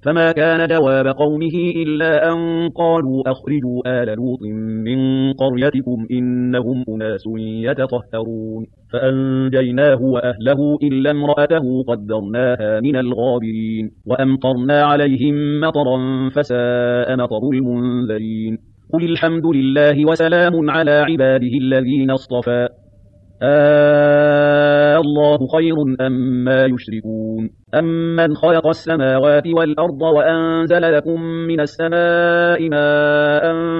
فما كان جواب قومه إلا أن قالوا أخرجوا آل لوط من قريتكم إنهم أناس يتطهرون فأنجيناه وأهله إلا امرأته قدرناها من الغابرين وأمطرنا عليهم مطرا فساء مطر المنذرين قل الحمد لله وسلام على عباده الذين اصطفى الله خير أما يشركون أمن خلق السماوات والأرض وأنزل لكم من السماء ماء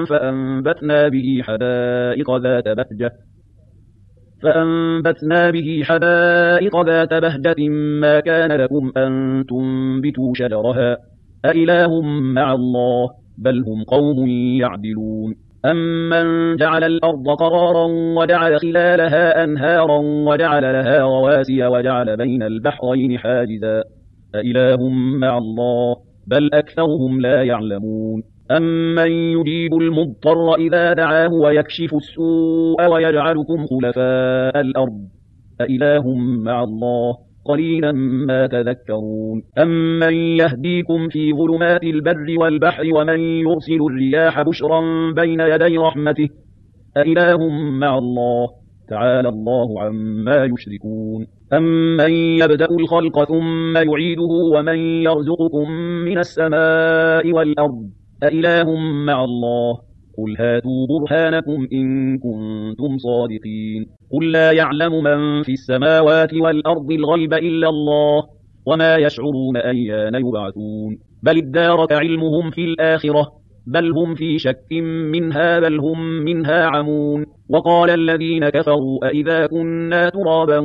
فأنبتنا به حدائق ذات بهجة ما كان لكم أن تنبتوا شجرها أإله مع الله بل هم قوم يعدلون أمن جعل الأرض قرارا وجعل خلالها أنهارا وجعل لها رواسي وجعل بين البحرين حاجزا أإله مع الله بل أكثرهم لا يعلمون أمن يجيب المضطر إذا دعاه ويكشف السوء ويجعلكم خلفاء الأرض أإله مع الله قليلا ما تذكرون أمن يهديكم في ظلمات البر والبحر ومن يرسل الرياح بشرا بين يدي رحمته أإله مع الله تعالى الله عما يشركون أمن يبدأ الخلق ثم يعيده ومن يرزقكم من السماء والأرض أإله مع الله قل هاتوا برهانكم إن كنتم صادقين قل لا يعلم من في السماوات والأرض الغيب إلا الله وما يشعرون أيان يبعثون بل ادارك علمهم في الآخرة بل هم في شك منها بل هم منها عمون وقال الذين كفروا أئذا كنا ترابا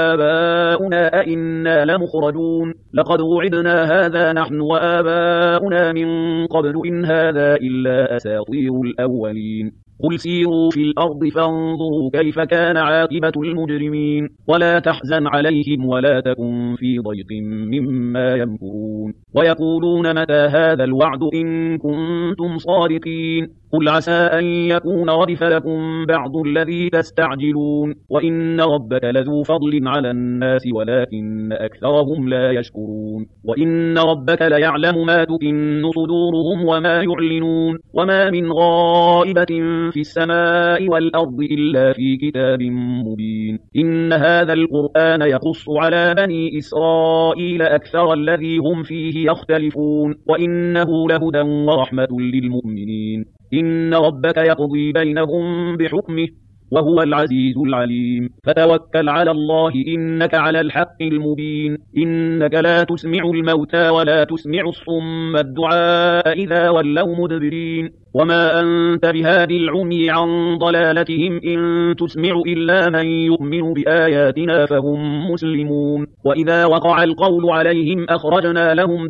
وآباؤنا أئنا لمخرجون لقد وعدنا هذا نحن وآباؤنا من قبل إن هذا إلا أساطير الأولين قل سيروا في الأرض فانظروا كيف كان عاقبة المجرمين ولا تحزن عليهم ولا تكن في ضيق مما يمكرون ويقولون متى هذا الوعد إن كنتم صادقين قل عسى أن يكون ردف لكم بعض الذي تستعجلون وإن ربك لذو فضل على الناس ولكن أكثرهم لا يشكرون وإن ربك ليعلم ما تكن صدورهم وما يعلنون وما من غائبة في السماء والأرض إلا في كتاب مبين إن هذا القرآن يقص على بني إسرائيل أكثر الذي هم فيه يختلفون وإنه لهدى ورحمة للمؤمنين إن ربك يقضي بينهم بحكمه وهو العزيز العليم فتوكل على الله إنك على الحق المبين إنك لا تسمع الموتى ولا تسمع الصم الدعاء إذا ولوا مدبرين وما أنت بهادي العمي عن ضلالتهم إن تسمع إلا من يؤمن بآياتنا فهم مسلمون وإذا وقع القول عليهم أخرجنا لهم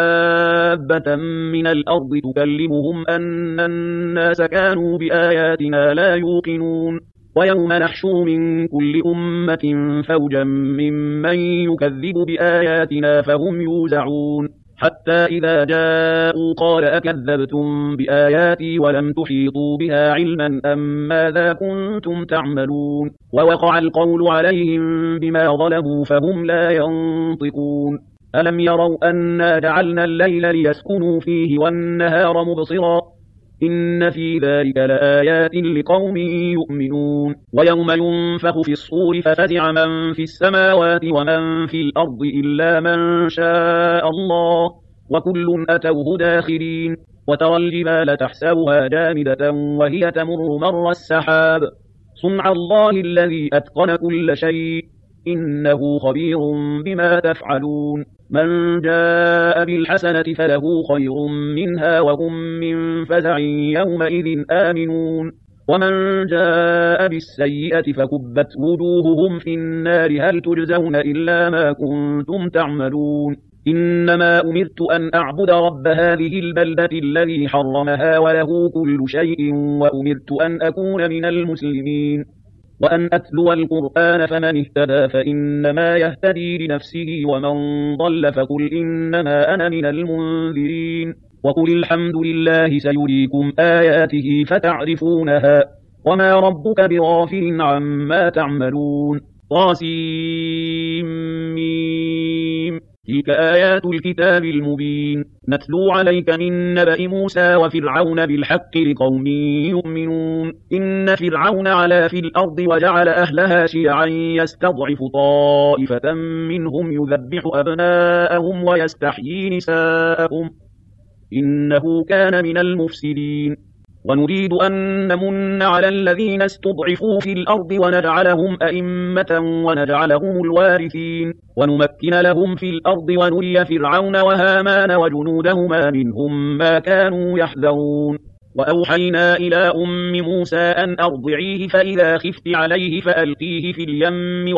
دابة من الأرض تكلمهم أن الناس كانوا بآياتنا لا يوقنون ويوم نحشر من كل أمة فوجا ممن يكذب بآياتنا فهم يوزعون حتى إذا جاءوا قال أكذبتم بآياتي ولم تحيطوا بها علما أم ماذا كنتم تعملون ووقع القول عليهم بما ظلموا فهم لا ينطقون ألم يروا أنا جعلنا الليل ليسكنوا فيه والنهار مبصرا إن في ذلك لآيات لقوم يؤمنون ويوم ينفخ في الصور ففزع من في السماوات ومن في الأرض إلا من شاء الله وكل أتوه داخرين وترى الجبال تحسبها جامدة وهي تمر مر السحاب صنع الله الذي أتقن كل شيء إنه خبير بما تفعلون من جاء بالحسنة فله خير منها وهم من فزع يومئذ آمنون ومن جاء بالسيئة فكبت وجوههم في النار هل تجزون إلا ما كنتم تعملون إنما أمرت أن أعبد رب هذه البلدة الذي حرمها وله كل شيء وأمرت أن أكون من المسلمين وأن أتلو القرآن فمن اهتدى فإنما يهتدي لنفسه ومن ضل فقل إنما أنا من المنذرين وقل الحمد لله سيريكم آياته فتعرفونها وما ربك بغافل عما تعملون طاسيم تلك آيات الكتاب المبين نتلو عليك من نبأ موسى وفرعون بالحق لقوم يؤمنون إن فرعون علا في الأرض وجعل أهلها شيعا يستضعف طائفة منهم يذبح أبناءهم ويستحيي نساءهم إنه كان من المفسدين ونريد أن نمن على الذين استضعفوا في الأرض ونجعلهم أئمة ونجعلهم الوارثين ونمكن لهم في الأرض ونري فرعون وهامان وجنودهما منهم ما كانوا يحذرون وأوحينا إلى أم موسى أن أرضعيه فإذا خفت عليه فألقيه في اليم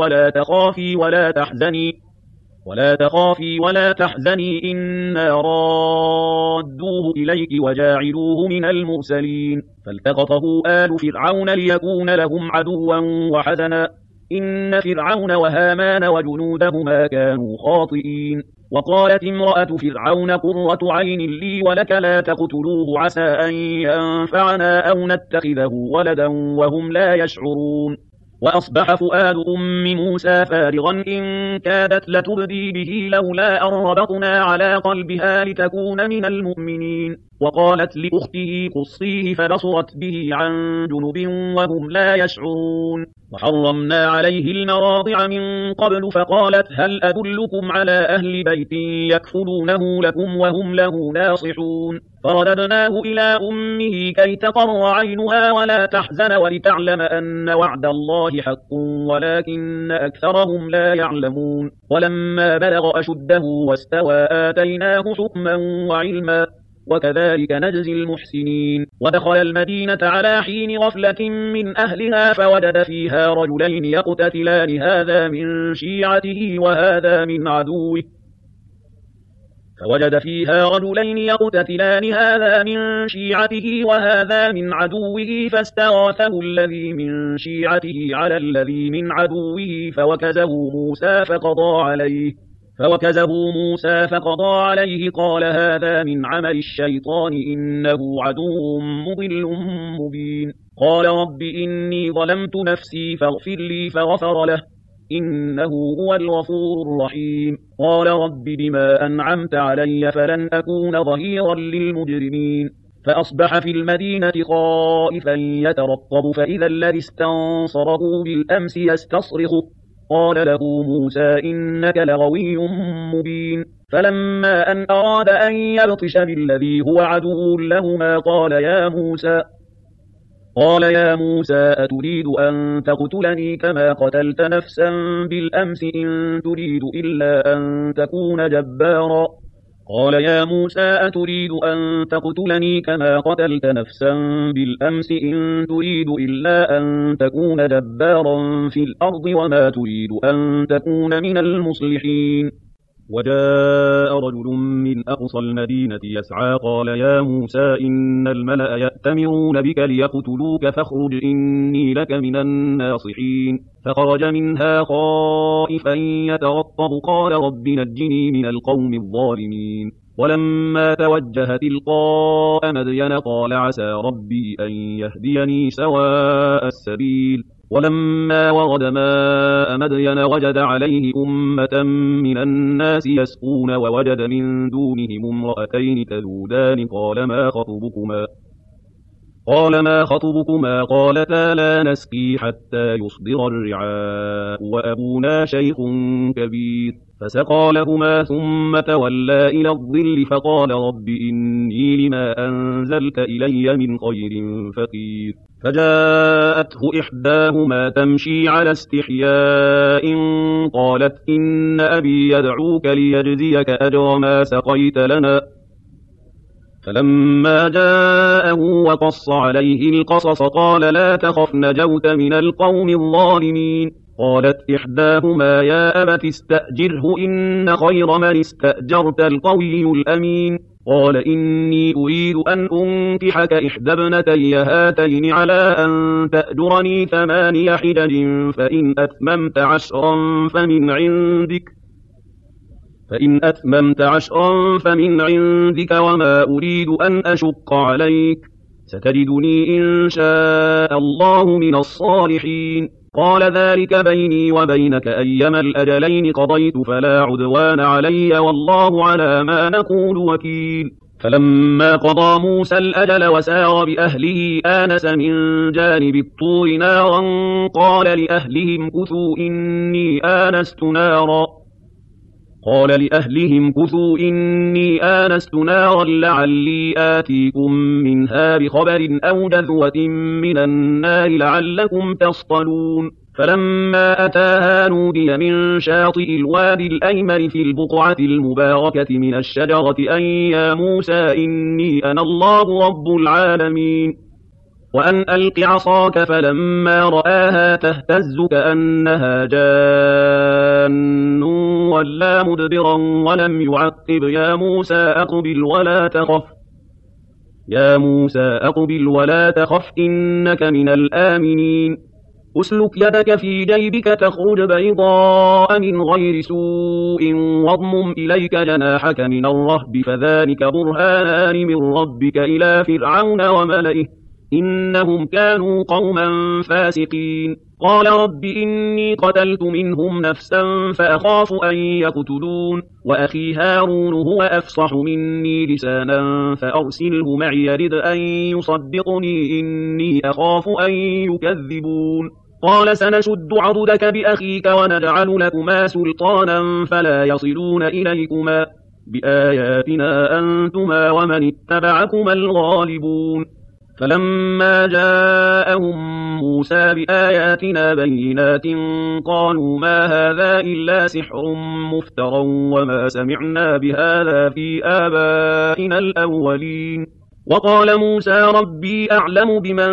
ولا تخافي ولا تحزني إنا رادوه إليك وجاعلوه من المرسلين فالتقطه آل فرعون ليكون لهم عدوا وحزنا إن فرعون وهامان وجنودهما كانوا خاطئين وقالت امرأة فرعون قرة عين لي ولك لا تقتلوه عسى أن ينفعنا أو نتخذه ولدا وهم لا يشعرون وأصبح فؤاد أم موسى فارغا إن كادت لتبدي به لولا أن ربطنا على قلبها لتكون من المؤمنين وقالت لأخته قصيه فبصرت به عن جنب وهم لا يشعرون وحرمنا عليه المراضع من قبل فقالت هل أدلكم على أهل بيت يكفلونه لكم وهم له ناصحون فرددناه إلى أمه كي تقر عينها ولا تحزن ولتعلم أن وعد الله حق ولكن أكثرهم لا يعلمون ولما بلغ أشده واستوى آتيناه حكما وعلما وكذلك نجزي المحسنين ودخل المدينة على حين غفلة من أهلها فوجد فيها رجلين يقتتلان هذا من شيعته وهذا من عدوه فاستغاثه الذي من شيعته على الذي من عدوه فوكزه موسى فقضى عليه قال هذا من عمل الشيطان إنه عدو مضل مبين قال رب إني ظلمت نفسي فاغفر لي فغفر له إنه هو الغفور الرحيم قال رب بما أنعمت علي فلن أكون ظهيرا للمجرمين فأصبح في المدينة خائفا يترقب فإذا الذي استنصره بالأمس يستصرخه قال له موسى إنك لغوي مبين فلما أن أراد أن يبطش بالذي هو عدو لهما قال يا موسى أتريد أن تقتلني كما قتلت نفسا بالأمس إن تريد إلا أن تكون جبارا قال يا موسى أتريد أن تقتلني كما قتلت نفسا بالأمس إن تريد إلا أن تكون جبارا في الأرض وما تريد أن تكون من المصلحين وجاء رجل من أقصى المدينة يسعى قال يا موسى إن الملأ يأتمرون بك ليقتلوك فاخرج إني لك من الناصحين فخرج منها خائفا يترقب قال رب نجني من القوم الظالمين ولما توجه تلقاء مدين قال عسى ربي أن يهديني سواء السبيل ولما ورد ماء مدين وجد عليه أمة من الناس يسقون ووجد من دونهم امرأتين تذودان قال ما خطبكما قالتا لا نسقي حتى يصدر الرعاء وأبونا شيخ كبير فسقى لهما ثم تولى إلى الظل فقال رب إني لما أنزلت إلي من خير فقير فجاءته إحداهما تمشي على استحياء قالت إن أبي يدعوك ليجزيك أجر ما سقيت لنا فلما جاءه وقص عليه القصص قال لا تخف نجوت من القوم الظالمين قالت إحداهما يا أبت استأجره إن خير من استأجرت القوي الأمين قال إني أريد أن أنكحك إحدى ابنتي هاتين على أن تأجرني 8 حجج فإن أتممت عشرا فمن عندك وما أريد أن أشق عليك ستجدني إن شاء الله من الصالحين قال ذلك بيني وبينك أيما الأجلين قضيت فلا عدوان علي والله على ما نقول وكيل فلما قضى موسى الأجل وسار بأهله آنس من جانب الطور نارا قال لأهلهم كثوا إني آنست نارا لعلي آتيكم منها بخبر أو جذوة من النار لعلكم تصطلون فلما أتاها نودي من شاطئ الوادي الأيمن في البقعة المباركة من الشجرة أن يا موسى إني أنا الله رب العالمين وأن ألق عصاك فلما رآها تهتز كأنها جان ولا مدبرا ولم يعقب يا موسى أقبل ولا تخف إنك من الآمنين أسلك يدك في جيبك تخرج بيضاء من غير سوء واضمم إليك جناحك من الرهب فذلك برهانان من ربك إلى فرعون وملئه إنهم كانوا قوما فاسقين قال رب إني قتلت منهم نفسا فأخاف أن يقتلون وأخي هارون هو أفصح مني لسانا فأرسله معي يرد أن يصدقني إني أخاف أن يكذبون قال سنشد عضدك بأخيك ونجعل لكما سلطانا فلا يصلون إليكما بآياتنا أنتما ومن اتبعكما الغالبون فلما جاءهم موسى بآياتنا بينات قالوا ما هذا إلا سحر مفترى وما سمعنا بهذا في آبائنا الأولين وقال موسى ربي أعلم بمن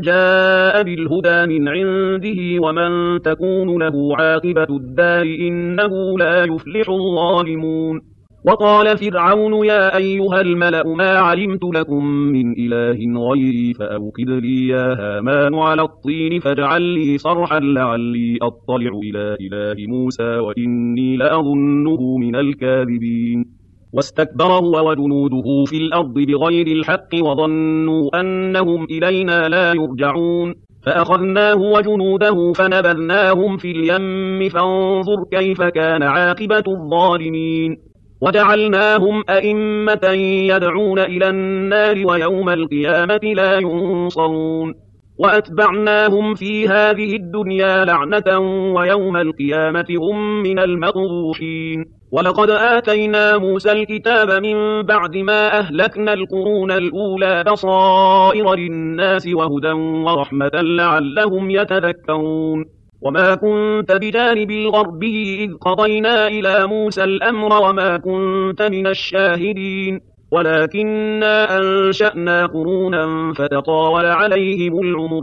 جاء بالهدى من عنده ومن تكون له عاقبة الدار إنه لا يفلح الظالمون وقال فرعون يا أيها الملأ ما علمت لكم من إله غيري فأوقد لي يا هامان على الطين فاجعل لي صرحا لعلي أطلع إلى إله موسى وإني لأظنه من الكاذبين واستكبر هو وجنوده في الأرض بغير الحق وظنوا أنهم إلينا لا يرجعون فأخذناه وجنوده فنبذناهم في اليم فانظر كيف كان عاقبة الظالمين وجعلناهم أئمة يدعون إلى النار ويوم القيامة لا ينصرون وأتبعناهم في هذه الدنيا لعنة ويوم القيامة هم من المقبوحين ولقد آتينا موسى الكتاب من بعد ما أهلكنا القرون الأولى بصائر للناس وهدى ورحمة لعلهم يتذكرون وما كنت بجانب الغربي إذ قضينا إلى موسى الأمر وما كنت من الشاهدين ولكننا أنشأنا قرونا فتطاول عليهم العمر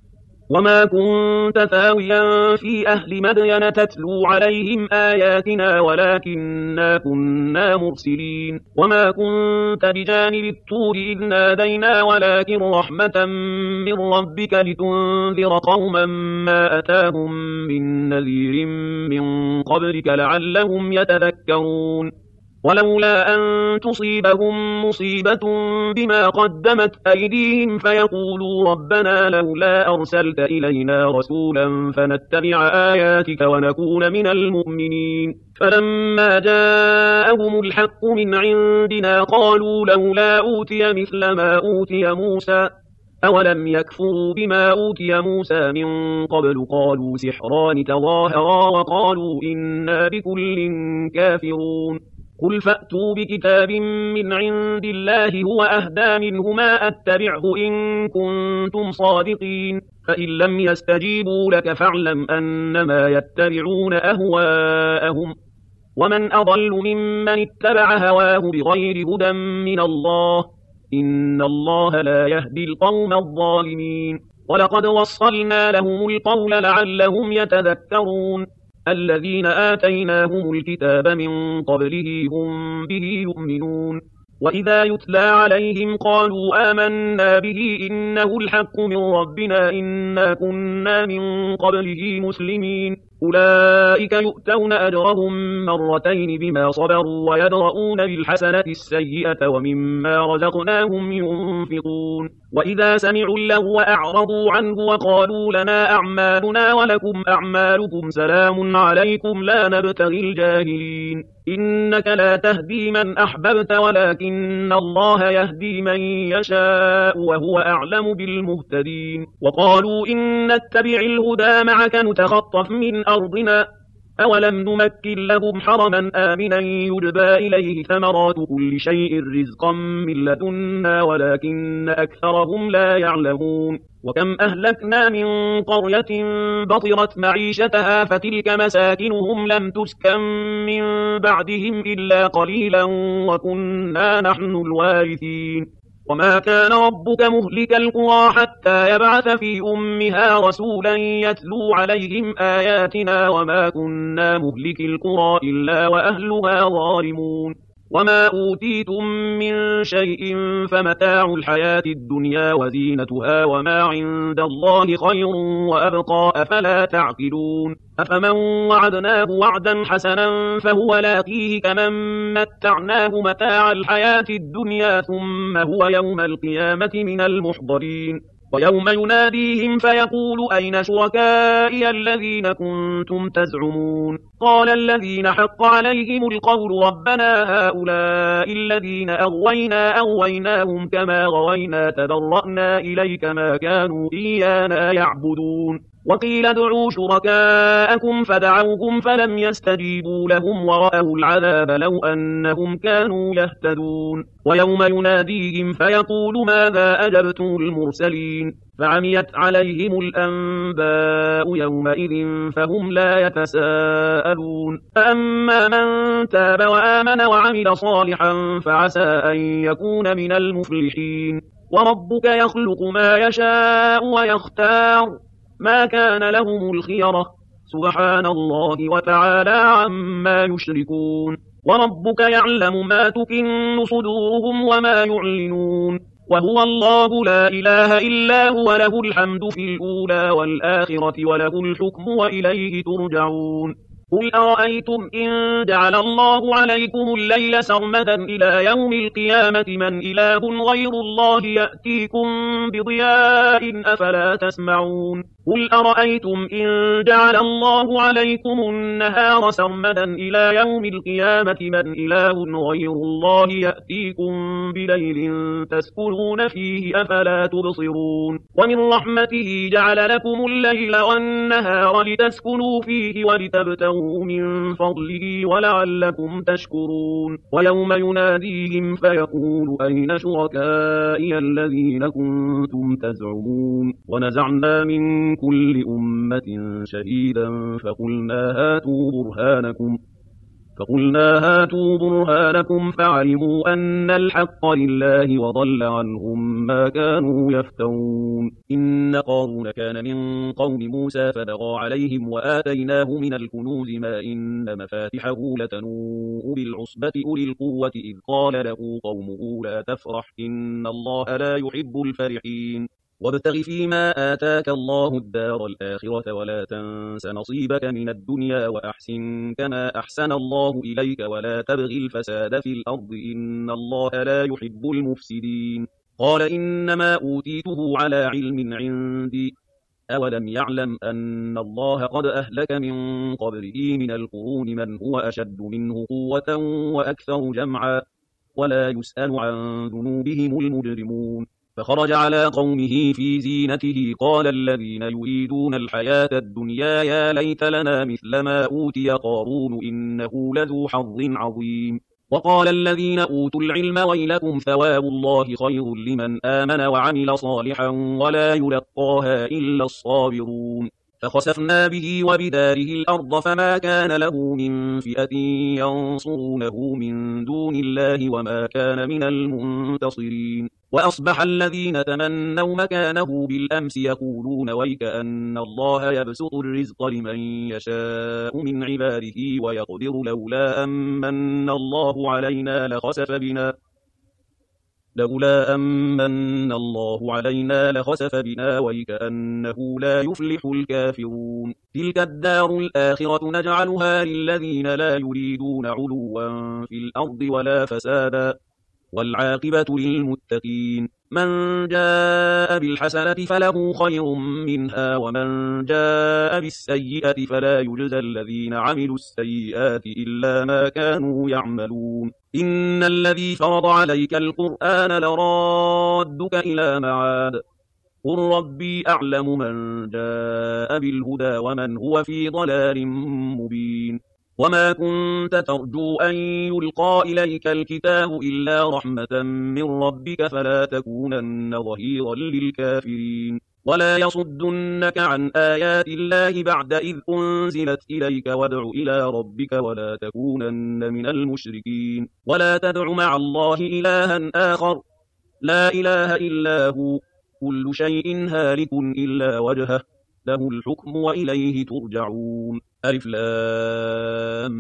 وما كنت ثاويا في أهل مدين تتلو عليهم آياتنا ولكننا كنا مرسلين وما كنت بجانب الطور إذ نادينا ولكن رحمة من ربك لتنذر قوما ما أتاهم من نذير من قبلك لعلهم يتذكرون ولولا أن تصيبهم مصيبة بما قدمت أيديهم فيقولوا ربنا لولا أرسلت إلينا رسولا فنتبع آياتك ونكون من المؤمنين فلما جاءهم الحق من عندنا قالوا لولا أوتي مثل ما أوتي موسى أولم يكفروا بما أوتي موسى من قبل قالوا سحران تظاهرا وقالوا إنا بكل كافرون قل فأتوا بكتاب من عند الله هو أهدى منهما أتبعه إن كنتم صادقين فإن لم يستجيبوا لك فاعلم أنما يتبعون أهواءهم ومن أضل ممن اتبع هواه بغير هدى من الله إن الله لا يهدي القوم الظالمين ولقد وصلنا لهم القول لعلهم يتذكرون الذين آتيناهم الكتاب من قبله هم به يؤمنون وإذا يتلى عليهم قالوا آمنا به إنه الحق من ربنا إنا كنا من قبله مسلمين أولئك يؤتون أجرهم مرتين بما صبروا ويدرؤون بالحسنة السيئة ومما رزقناهم ينفقون وإذا سمعوا اللغو أعرضوا عنه وقالوا لنا أعمالنا ولكم أعمالكم سلام عليكم لا نبتغي الجاهلين إنك لا تهدي من أحببت ولكن الله يهدي من يشاء وهو أعلم بالمهتدين وقالوا إن نتبع الهدى معك نتخطف من أرضنا أولم نمكن لهم حرما آمنا يجبى إليه ثمرات كل شيء رزقا من لدنا ولكن أكثرهم لا يعلمون وكم أهلكنا من قرية بطرت معيشتها فتلك مساكنهم لم تسكن من بعدهم إلا قليلا وكنا نحن الوارثين وما كان ربك مهلك القرى حتى يبعث في أمها رسولا يتلو عليهم آياتنا وما كنا مهلك القرى إلا وأهلها ظالمون وما أوتيتم من شيء فمتاع الحياة الدنيا وزينتها وما عند الله خير وأبقى أفلا تعقلون أفمن وعدناه وعدا حسنا فهو لاقيه كمن متعناه متاع الحياة الدنيا ثم هو يوم القيامة من المحضرين ويوم يناديهم فيقول أين شركائي الذين كنتم تزعمون قال الذين حق عليهم القول ربنا هؤلاء الذين أغويناهم كما غوينا تبرأنا إليك ما كانوا إيانا يعبدون وقيل ادعوا شركاءكم فدعوهم فلم يستجيبوا لهم ورأوا العذاب لو أنهم كانوا يهتدون ويوم يناديهم فيقول ماذا أجبتم المرسلين فعميت عليهم الأنباء يومئذ فهم لا يتساءلون فأما من تاب وآمن وعمل صالحا فعسى أن يكون من المفلحين وربك يخلق ما يشاء ويختار ما كان لهم الخيرة سبحان الله وتعالى عما يشركون وربك يعلم ما تكن صدورهم وما يعلنون وهو الله لا إله إلا هو له الحمد في الأولى والآخرة وله الحكم وإليه ترجعون قل أرأيتم إن جعل الله عليكم الليل سرمدا إلى يوم القيامة من إله غير الله يأتيكم بضياء أفلا تسمعون قل أرأيتم إن جعل الله عليكم النهار سرمدا إلى يوم القيامة من إله غير الله يأتيكم بليل تسكنون فيه أفلا تبصرون ومن رحمته جعل لكم الليل والنهار لتسكنوا فيه ولتبتغوا من فضله ولعلكم تشكرون ويوم يناديهم فيقول أين شركائي الذين كنتم تزعمون ونزعنا من كل أمة شهيدا فقلنا هاتوا برهانكم فعلموا أن الحق لله وضل عنهم ما كانوا يفترون إن قارون كان من قوم موسى فبغى عليهم وآتيناه من الكنوز ما إن مفاتحه لتنوء بالعصبة أولي القوة إذ قال له قومه لا تفرح إن الله لا يحب الفرحين وابتغ فيما آتاك الله الدار الآخرة ولا تنس نصيبك من الدنيا وأحسن كما أحسن الله إليك ولا تبغ الفساد في الأرض إن الله لا يحب المفسدين قال إنما أوتيته على علم عندي أولم يعلم أن الله قد أهلك من قبله من القرون من هو أشد منه قوة وأكثر جمعا ولا يسأل عن ذنوبهم المجرمون فخرج على قومه في زينته قال الذين يريدون الحياة الدنيا يا ليت لنا مثل ما أوتي قارون إنه لذو حظ عظيم وقال الذين أوتوا العلم ويلكم ثواب الله خير لمن آمن وعمل صالحا ولا يلقاها إلا الصابرون فخسفنا به وبداره الأرض فما كان له من فئة ينصرونه من دون الله وما كان من المنتصرين وأصبح الذين تمنوا مكانه بالأمس يقولون ويك أن الله يبسط الرزق لمن يشاء من عباده ويقدر لولا أمن الله علينا لخسف بنا لولا أمن الله علينا لخسف بنا وكأنه لا يفلح الكافرون تلك الدار الآخرة نجعلها للذين لا يريدون علوا في الأرض ولا فسادا والعاقبة للمتقين من جاء بالحسنة فله خير منها ومن جاء بالسيئة فلا يجزى الذين عملوا السيئات إلا ما كانوا يعملون إن الذي فرض عليك القرآن لرادك إلى معاد قل ربي أعلم من جاء بالهدى ومن هو في ضلال مبين وما كنت ترجو أن يلقى إليك الكتاب إلا رحمة من ربك فلا تكونن ظهيرا للكافرين ولا يصدنك عن آيات الله بعد إذ أنزلت إليك وادع إلى ربك ولا تكونن من المشركين ولا تدع مع الله إلها آخر لا إله إلا هو كل شيء هالك إلا وجهه له الحكم وإليه ترجعون ألف لام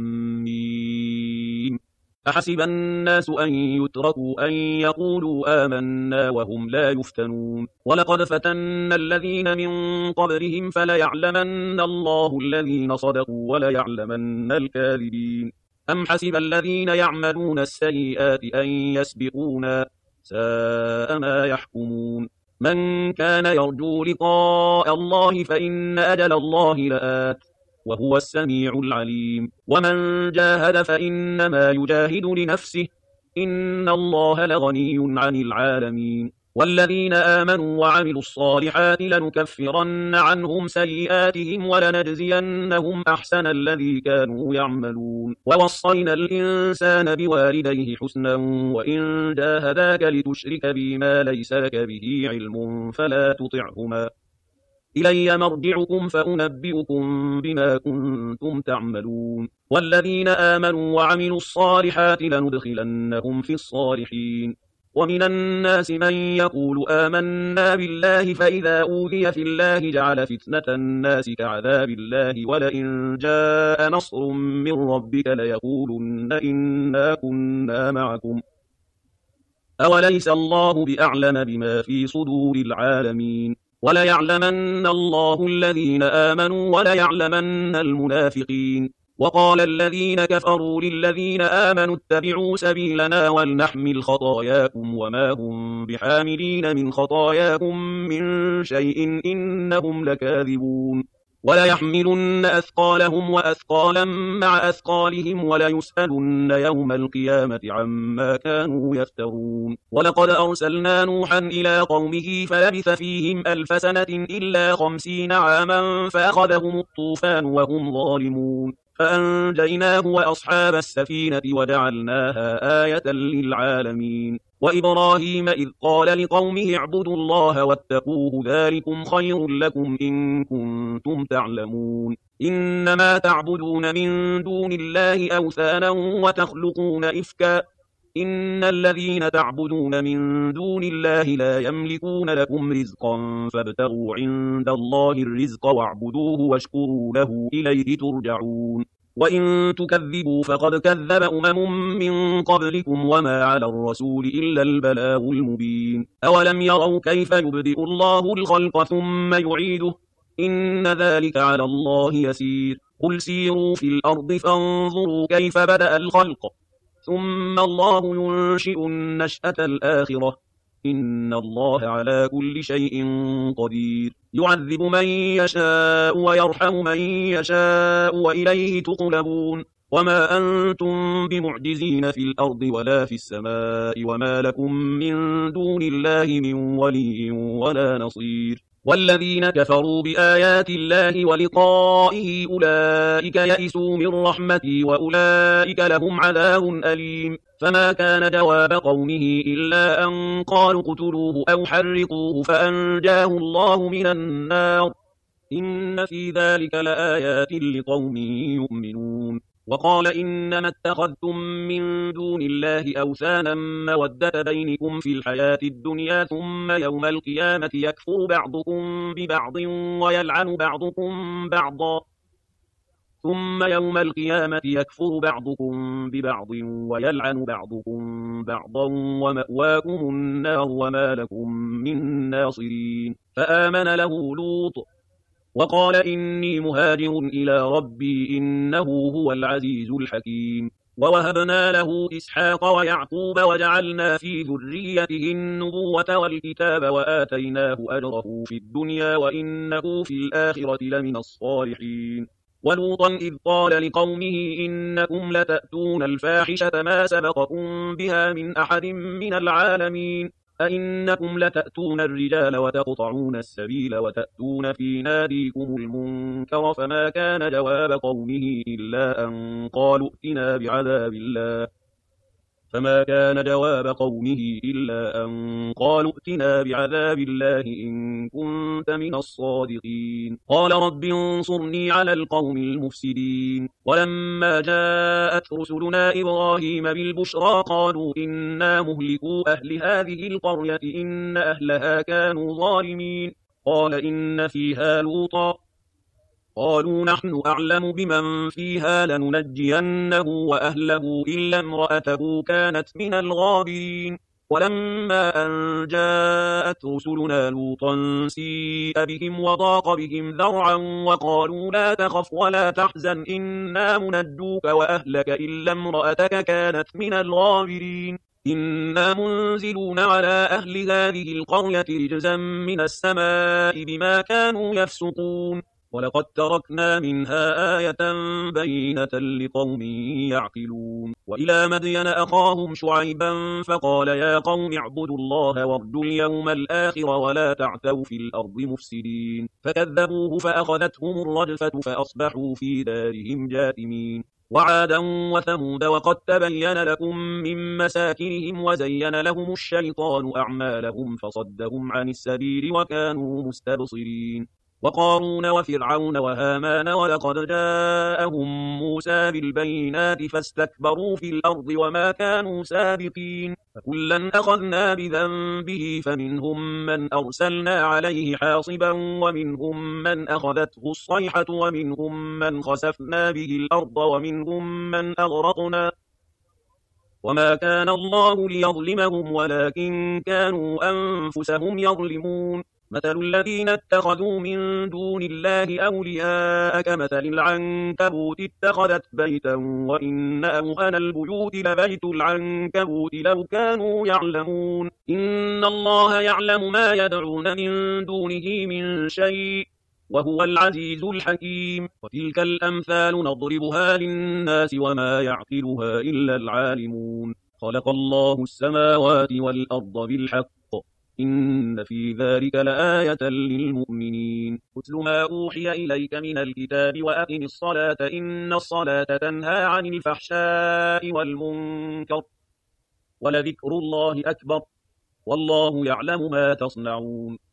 ميم أحسب الناس أن يتركوا أن يقولوا آمنا وهم لا يفتنون ولقد فتنا الذين من قبلهم فليعلمن الله الذين صدقوا وليعلمن الكاذبين أم حسب الذين يعملون السيئات أن يسبقونا ساء ما يحكمون من كان يرجو لقاء الله فإن أجل الله لآت وهو السميع العليم ومن جاهد فإنما يجاهد لنفسه إن الله لغني عن العالمين والذين آمنوا وعملوا الصالحات لنكفرن عنهم سيئاتهم ولنجزينهم أحسن الذي كانوا يعملون ووصينا الإنسان بوالديه حسنا وإن جاهداك لتشرك بما ليس لك به علم فلا تطعهما إلي مرجعكم فأنبئكم بما كنتم تعملون والذين آمنوا وعملوا الصالحات لندخلنهم في الصالحين ومن الناس من يقول آمنا بالله فإذا أوذي في الله جعل فتنة الناس كعذاب الله ولئن جاء نصر من ربك ليقولن إنا كنا معكم أوليس الله بأعلم بما في صدور العالمين وليعلمن الله الذين آمنوا وليعلمن المنافقين وقال الذين كفروا للذين آمنوا اتبعوا سبيلنا ولنحمل خطاياكم وما هم بحاملين من خطاياكم من شيء إنهم لكاذبون وليحملن أثقالهم وأثقالا مع أثقالهم وليسألن يوم القيامة عما كانوا يفترون ولقد أرسلنا نوحا إلى قومه فلبث فيهم 1000 سنة إلا 50 عاما فأخذهم الطوفان وهم ظالمون فأنجيناه وأصحاب السفينة وجعلناها آية للعالمين وإبراهيم إذ قال لقومه اعبدوا الله واتقوه ذلكم خير لكم إن كنتم تعلمون إنما تعبدون من دون الله أوثانا وتخلقون إفكا إن الذين تعبدون من دون الله لا يملكون لكم رزقا فابتغوا عند الله الرزق واعبدوه واشكروا له إليه ترجعون وإن تكذبوا فقد كذب من قبلكم وما على الرسول إلا البلاغ المبين أولم يروا كيف يبدئ الله الخلق ثم يعيده إن ذلك على الله يسير قل سيروا في الأرض فانظروا كيف بدأ الخلق ثم الله ينشئ النشأة الآخرة إن الله على كل شيء قدير يعذب من يشاء ويرحم من يشاء وإليه تقلبون وما أنتم بمعجزين في الأرض ولا في السماء وما لكم من دون الله من ولي ولا نصير والذين كفروا بآيات الله ولقائه أولئك يئسوا من رحمتي وأولئك لهم عذاب أليم فما كان جواب قومه إلا أن قالوا اقتلوه أو حرقوه فأنجاه الله من النار إن في ذلك لآيات لقوم يؤمنون وقال إنما اتخذتم من دون الله أوثانا مودة بينكم في الحياة الدنيا ثم يوم القيامة يكفر بعضكم ببعض ويلعن بعضكم بعضا ثم يوم القيامة يكفر بعضكم ببعض ويلعن بعضكم بعضا ومأواكم النار وما لكم من ناصرين فآمن له لوط وقال إني مهاجر إلى ربي إنه هو العزيز الحكيم ووهبنا له إسحاق ويعقوب وجعلنا في ذريته النبوة والكتاب وآتيناه أجره في الدنيا وإنه في الآخرة لمن الصالحين ولوطا إذ قال لقومه إنكم لتأتون الفاحشة ما سبقكم بها من أحد من العالمين أئنكم لتأتون الرجال وتقطعون السبيل وتأتون في ناديكم المنكر فما كان جواب قومه إلا أن قالوا ائتنا بعذاب الله فما كان جواب قومه إلا أن قالوا ائتنا بعذاب الله إن كنت من الصادقين قال رب انصرني على القوم المفسدين ولما جاءت رسلنا إبراهيم بالبشرى قالوا إنا مهلكو أهل هذه القرية إن أهلها كانوا ظالمين قال إن فيها لوطا قالوا نحن أعلم بمن فيها لننجينه وأهله إلا امرأته كانت من الغابرين ولما أن جاءت رسلنا لوطا سيء بهم وضاق بهم ذرعا وقالوا لا تخف ولا تحزن إنا منجوك وأهلك إلا امرأتك كانت من الغابرين إنا منزلون على أهل هذه القرية رجزا من السماء بما كانوا يفسقون ولقد تركنا منها آية بينة لقوم يعقلون وإلى مدين أخاهم شعيبا فقال يا قوم اعبدوا الله وارجوا اليوم الآخر ولا تعثوا في الأرض مفسدين فكذبوه فأخذتهم الرجفة فأصبحوا في دارهم جاثمين وعادا وثمود وقد تبين لكم من مساكنهم وزين لهم الشيطان أعمالهم فصدهم عن السبيل وكانوا مستبصرين وقارون وفرعون وهامان ولقد جاءهم موسى بالبينات فاستكبروا في الأرض وما كانوا سابقين فكلا أخذنا بذنبه فمنهم من أرسلنا عليه حاصبا ومنهم من أخذته الصيحة ومنهم من خسفنا به الأرض ومنهم من أغرقنا وما كان الله ليظلمهم ولكن كانوا أنفسهم يظلمون مثل الذين اتخذوا من دون الله أولياء كمثل العنكبوت اتخذت بيتا وإن أوهن البيوت لبيت العنكبوت لو كانوا يعلمون إن الله يعلم ما يدعون من دونه من شيء وهو العزيز الحكيم وتلك الأمثال نضربها للناس وما يعقلها إلا العالمون خلق الله السماوات والأرض بالحق إن في ذلك لآية للمؤمنين اتل ما أوحي إليك من الكتاب وأقم الصلاة إن الصلاة تنهى عن الفحشاء والمنكر ولذكر الله أكبر والله يعلم ما تصنعون